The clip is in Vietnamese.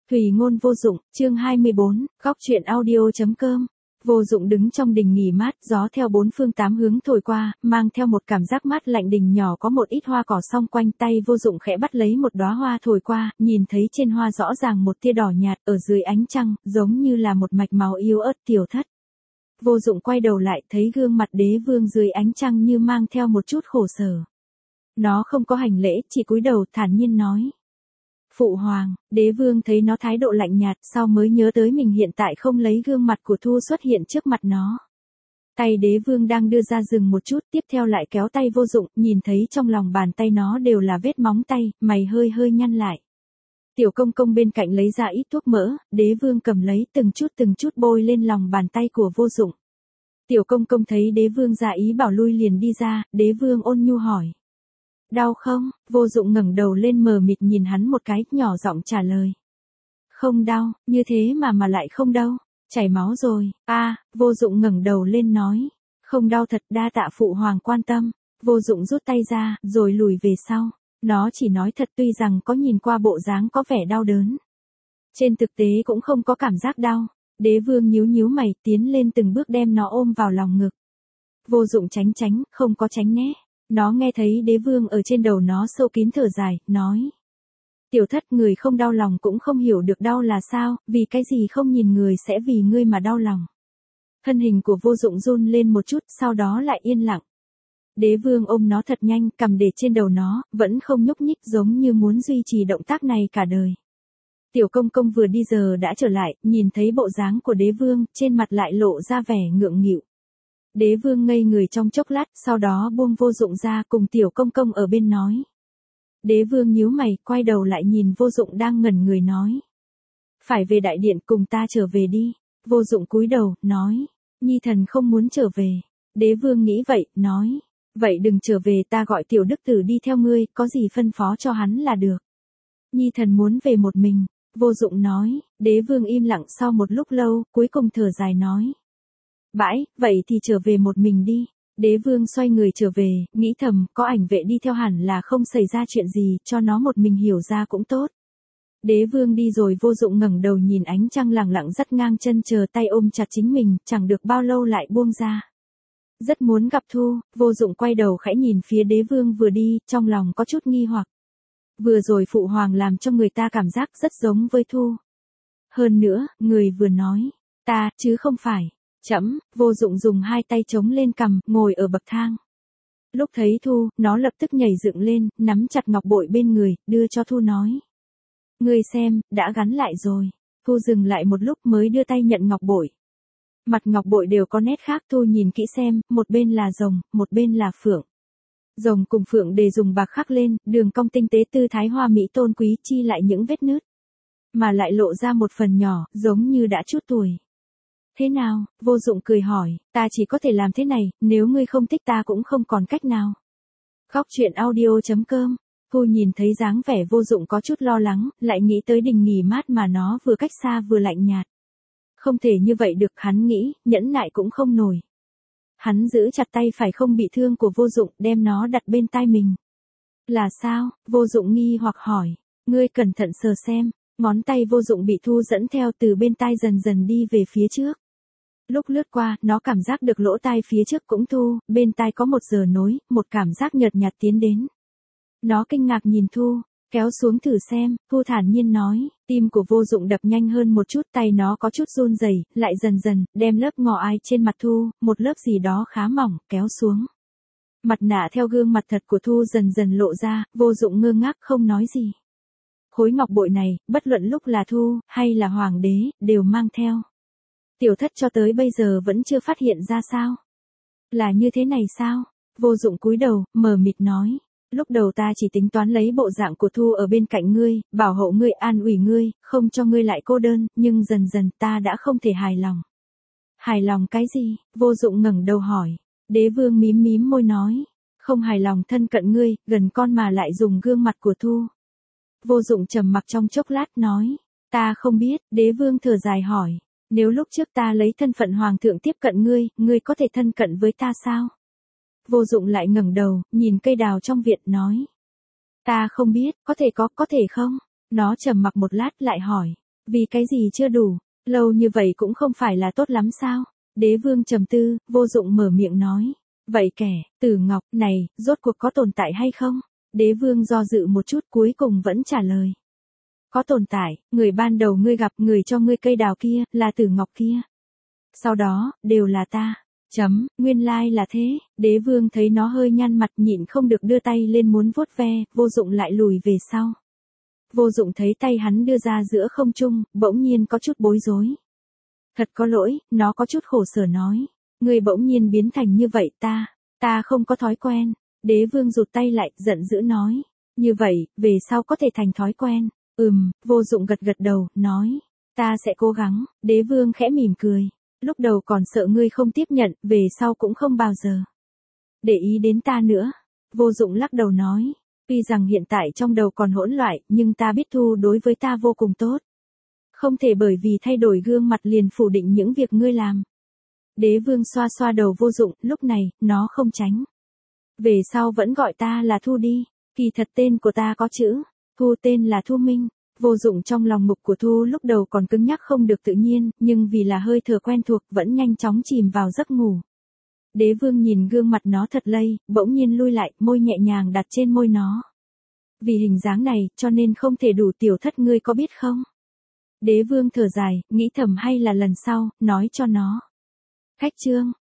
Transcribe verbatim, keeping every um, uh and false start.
Thủy ngôn vô dụng, chương hai mươi bốn, góc truyện audio.com. Vô dụng đứng trong đình nghỉ mát, gió theo bốn phương tám hướng thổi qua, mang theo một cảm giác mát lạnh. Đình nhỏ có một ít hoa cỏ xung quanh, tay vô dụng khẽ bắt lấy một đóa hoa thổi qua, nhìn thấy trên hoa rõ ràng một tia đỏ nhạt ở dưới ánh trăng, giống như là một mạch máu yếu ớt. Tiểu Thất. Vô dụng quay đầu lại, thấy gương mặt đế vương dưới ánh trăng như mang theo một chút khổ sở. Nó không có hành lễ, chỉ cúi đầu thản nhiên nói: Phụ hoàng. Đế vương thấy nó thái độ lạnh nhạt, sau mới nhớ tới mình hiện tại không lấy gương mặt của Thu xuất hiện trước mặt nó. Tay đế vương đang đưa ra dừng một chút, tiếp theo lại kéo tay vô dụng, nhìn thấy trong lòng bàn tay nó đều là vết móng tay, mày hơi hơi nhăn lại. Tiểu công công bên cạnh lấy ra ít thuốc mỡ, đế vương cầm lấy từng chút từng chút bôi lên lòng bàn tay của vô dụng. Tiểu công công thấy đế vương ra ý bảo lui liền đi ra, đế vương ôn nhu hỏi: Đau không? Vô dụng ngẩng đầu lên mờ mịt nhìn hắn một cái, nhỏ giọng trả lời: Không đau, như thế mà mà lại không đau, chảy máu rồi. A, à, vô dụng ngẩng đầu lên nói: Không đau thật, đa tạ phụ hoàng quan tâm. Vô dụng rút tay ra, rồi lùi về sau. Nó chỉ nói thật, tuy rằng có nhìn qua bộ dáng có vẻ đau đớn, trên thực tế cũng không có cảm giác đau. Đế vương nhíu nhíu mày, tiến lên từng bước đem nó ôm vào lòng ngực. Vô dụng tránh tránh, không có tránh né. Nó nghe thấy đế vương ở trên đầu nó sâu kín thở dài, nói: Tiểu Thất, người không đau lòng cũng không hiểu được đau là sao, vì cái gì không nhìn người sẽ vì ngươi mà đau lòng. Thân hình của vô dụng run lên một chút, sau đó lại yên lặng. Đế vương ôm nó thật nhanh, cầm để trên đầu nó, vẫn không nhúc nhích, giống như muốn duy trì động tác này cả đời. Tiểu công công vừa đi giờ đã trở lại, nhìn thấy bộ dáng của đế vương, trên mặt lại lộ ra vẻ ngượng nghịu. Đế vương ngây người trong chốc lát, sau đó buông vô dụng ra, cùng tiểu công công ở bên nói. Đế vương nhíu mày, quay đầu lại nhìn vô dụng đang ngẩn người nói: Phải về đại điện, cùng ta trở về đi. Vô dụng cúi đầu, nói: Nhi thần không muốn trở về. Đế vương nghĩ vậy, nói: Vậy đừng trở về, ta gọi tiểu đức tử đi theo ngươi, có gì phân phó cho hắn là được. Nhi thần muốn về một mình. Vô dụng nói. Đế vương im lặng sau một lúc lâu, cuối cùng thở dài nói: Bãi, vậy thì trở về một mình đi. Đế vương xoay người trở về, nghĩ thầm, có ảnh vệ đi theo hẳn là không xảy ra chuyện gì, cho nó một mình hiểu ra cũng tốt. Đế vương đi rồi, vô dụng ngẩng đầu nhìn ánh trăng lẳng lặng dắt ngang chân chờ, tay ôm chặt chính mình, chẳng được bao lâu lại buông ra. Rất muốn gặp Thu. Vô dụng quay đầu khẽ nhìn phía đế vương vừa đi, trong lòng có chút nghi hoặc. Vừa rồi phụ hoàng làm cho người ta cảm giác rất giống với Thu. Hơn nữa, người vừa nói, ta, chứ không phải. Chấm. Vô dụng dùng hai tay chống lên cằm, ngồi ở bậc thang. Lúc thấy Thu, nó lập tức nhảy dựng lên, nắm chặt ngọc bội bên người, đưa cho Thu nói: Ngươi xem, đã gắn lại rồi. Thu dừng lại một lúc mới đưa tay nhận ngọc bội. Mặt ngọc bội đều có nét khác, Thu nhìn kỹ xem, một bên là rồng, một bên là phượng. Rồng cùng phượng đều dùng bạc khắc lên, đường cong tinh tế, tư thái hoa mỹ tôn quý, chi lại những vết nứt, mà lại lộ ra một phần nhỏ, giống như đã chút tuổi. Thế nào? Vô dụng cười hỏi. Ta chỉ có thể làm thế này, nếu ngươi không thích ta cũng không còn cách nào. Góc truyện audio.com. Thu nhìn thấy dáng vẻ vô dụng có chút lo lắng, lại nghĩ tới đình nghỉ mát mà nó vừa cách xa vừa lạnh nhạt. Không thể như vậy được, hắn nghĩ, nhẫn nại cũng không nổi. Hắn giữ chặt tay phải không bị thương của vô dụng, đem nó đặt bên tai mình. Là sao? Vô dụng nghi hoặc hỏi. Ngươi cẩn thận sờ xem. Ngón tay vô dụng bị Thu dẫn theo từ bên tai dần dần đi về phía trước. Lúc lướt qua, nó cảm giác được lỗ tai phía trước cũng Thu, bên tai có một giờ nối, một cảm giác nhợt nhạt tiến đến. Nó kinh ngạc nhìn Thu, kéo xuống thử xem. Thu thản nhiên nói. Tim của vô dụng đập nhanh hơn một chút, tay nó có chút run rẩy, lại dần dần, đem lớp ngọ ai trên mặt Thu, một lớp gì đó khá mỏng, kéo xuống. Mặt nạ theo gương mặt thật của Thu dần dần lộ ra, vô dụng ngơ ngác không nói gì. Khối ngọc bội này, bất luận lúc là Thu, hay là hoàng đế, đều mang theo. Tiểu Thất cho tới bây giờ vẫn chưa phát hiện ra sao? Là như thế này sao? Vô dụng cúi đầu, mờ mịt nói. Lúc đầu ta chỉ tính toán lấy bộ dạng của Thu ở bên cạnh ngươi, bảo hộ ngươi, an ủi ngươi, không cho ngươi lại cô đơn, nhưng dần dần ta đã không thể hài lòng. Hài lòng cái gì? Vô dụng ngẩng đầu hỏi. Đế vương mím mím môi nói. Không hài lòng thân cận ngươi, gần con mà lại dùng gương mặt của Thu. Vô dụng trầm mặc trong chốc lát nói. Ta không biết. Đế vương thở dài hỏi. Nếu lúc trước ta lấy thân phận hoàng thượng tiếp cận ngươi, ngươi có thể thân cận với ta sao? Vô dụng lại ngẩng đầu, nhìn cây đào trong viện nói. Ta không biết, có thể có, có thể không? Nó trầm mặc một lát lại hỏi. Vì cái gì chưa đủ, lâu như vậy cũng không phải là tốt lắm sao? Đế vương trầm tư, Vô Dụng mở miệng nói. Vậy kẻ, Tử Ngọc, này, rốt cuộc có tồn tại hay không? Đế vương do dự một chút cuối cùng vẫn trả lời. Có tồn tại, người ban đầu ngươi gặp người cho ngươi cây đào kia, là Tử Ngọc kia. Sau đó, đều là ta. Chấm, nguyên lai là thế, đế vương thấy nó hơi nhăn mặt nhịn không được đưa tay lên muốn vuốt ve, Vô Dụng lại lùi về sau. Vô Dụng thấy tay hắn đưa ra giữa không trung, bỗng nhiên có chút bối rối. Thật có lỗi, nó có chút khổ sở nói. Ngươi bỗng nhiên biến thành như vậy ta, ta không có thói quen. Đế vương rụt tay lại, giận dữ nói. Như vậy, về sau có thể thành thói quen. Ừm, Vô Dụng gật gật đầu, nói. Ta sẽ cố gắng, đế vương khẽ mỉm cười. Lúc đầu còn sợ ngươi không tiếp nhận, về sau cũng không bao giờ để ý đến ta nữa. Vô Dụng lắc đầu nói. Tuy rằng hiện tại trong đầu còn hỗn loạn, nhưng ta biết Thu đối với ta vô cùng tốt. Không thể bởi vì thay đổi gương mặt liền phủ định những việc ngươi làm. Đế vương xoa xoa đầu Vô Dụng, lúc này, nó không tránh. Về sau vẫn gọi ta là Thu đi, kỳ thật tên của ta có chữ, Thu tên là Thu Minh. Vô Dụng trong lòng mục của Thu lúc đầu còn cứng nhắc không được tự nhiên, nhưng vì là hơi thở quen thuộc vẫn nhanh chóng chìm vào giấc ngủ. Đế vương nhìn gương mặt nó thật lây, bỗng nhiên lui lại, môi nhẹ nhàng đặt trên môi nó. Vì hình dáng này, cho nên không thể đủ tiểu thất ngươi có biết không? Đế vương thở dài, nghĩ thầm hay là lần sau, nói cho nó. Khách chương.